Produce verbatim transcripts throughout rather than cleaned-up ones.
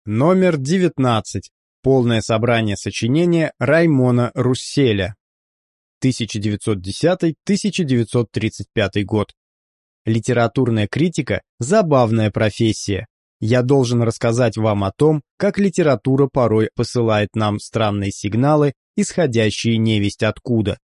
Номер девятнадцать. Полное собрание сочинения Раймона Русселя. тысяча девятьсот десятый — тысяча девятьсот тридцать пятый год. Литературная критика – забавная профессия. Я должен рассказать вам о том, как литература порой посылает нам странные сигналы, исходящие невесть откуда.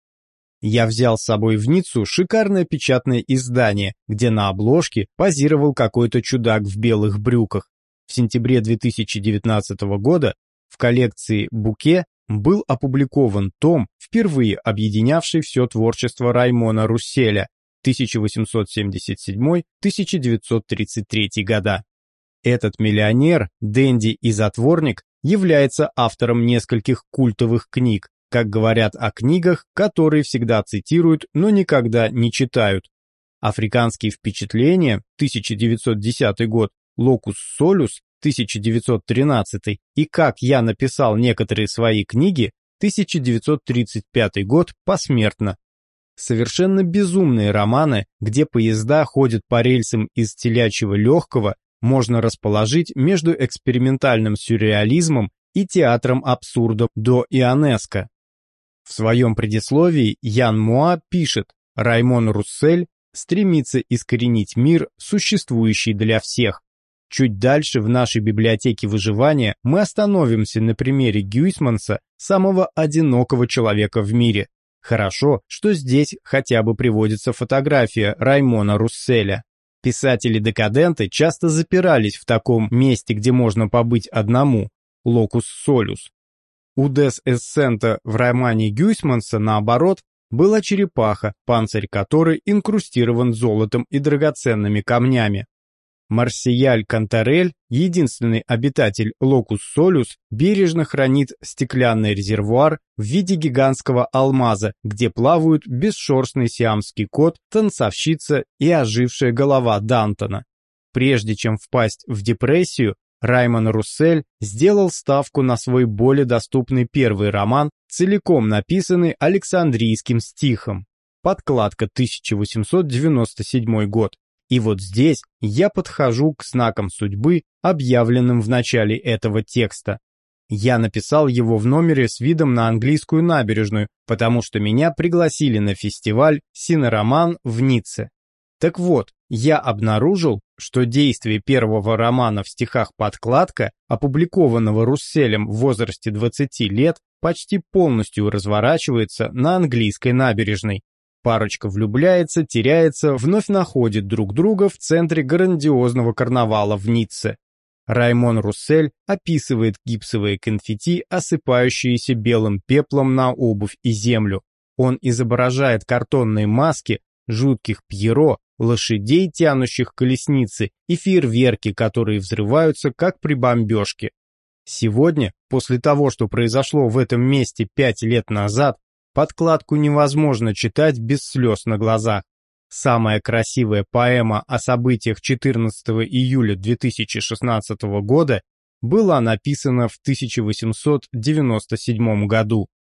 Я взял с собой в Ниццу шикарное печатное издание, где на обложке позировал какой-то чудак в белых брюках. В сентябре две тысячи девятнадцатого года в коллекции «Буке» был опубликован том, впервые объединявший все творчество Раймона Русселя тысяча восемьсот семьдесят седьмой — тысяча девятьсот тридцать третий года. Этот миллионер, денди и затворник является автором нескольких культовых книг, как говорят о книгах, которые всегда цитируют, но никогда не читают. «Африканские впечатления» тысяча девятьсот десятый год, «Локус Солюс» тысяча девятьсот тринадцатый и «Как я написал некоторые свои книги» тысяча девятьсот тридцать пятый год посмертно. Совершенно безумные романы, где поезда ходят по рельсам из телячьего легкого, можно расположить между экспериментальным сюрреализмом и театром абсурда до Ионеско. В своем предисловии Ян Моа пишет: Раймон Руссель стремится искоренить мир, существующий для всех. Чуть дальше в нашей библиотеке выживания мы остановимся на примере Гюйсманса, самого одинокого человека в мире. Хорошо, что здесь хотя бы приводится фотография Раймона Русселя. Писатели-декаденты часто запирались в таком месте, где можно побыть одному, локус солюс. У Дес Эссента в романе Гюйсманса, наоборот, была черепаха, панцирь которой инкрустирован золотом и драгоценными камнями. Марсиаль Кантарель, единственный обитатель локус солюс, бережно хранит стеклянный резервуар в виде гигантского алмаза, где плавают бесшерстный сиамский кот, танцовщица и ожившая голова Дантона. Прежде чем впасть в депрессию, Раймон Руссель сделал ставку на свой более доступный первый роман, целиком написанный Александрийским стихом. Подкладка тысяча восемьсот девяносто седьмой год. И вот здесь я подхожу к знакам судьбы, объявленным в начале этого текста. Я написал его в номере с видом на английскую набережную, потому что меня пригласили на фестиваль «Синероман» в Ницце. Так вот, я обнаружил, что действие первого романа в стихах «Подкладка», опубликованного Русселем в возрасте двадцати лет, почти полностью разворачивается на английской набережной. Парочка влюбляется, теряется, вновь находит друг друга в центре грандиозного карнавала в Ницце. Раймон Руссель описывает гипсовые конфетти, осыпающиеся белым пеплом на обувь и землю. Он изображает картонные маски, жутких пьеро, лошадей, тянущих колесницы, и фейерверки, которые взрываются, как при бомбежке. Сегодня, после того, что произошло в этом месте пять лет назад, подкладку невозможно читать без слез на глазах. Самая красивая поэма о событиях четырнадцатого июля две тысячи шестнадцатого года была написана в тысяча восемьсот девяносто седьмом году.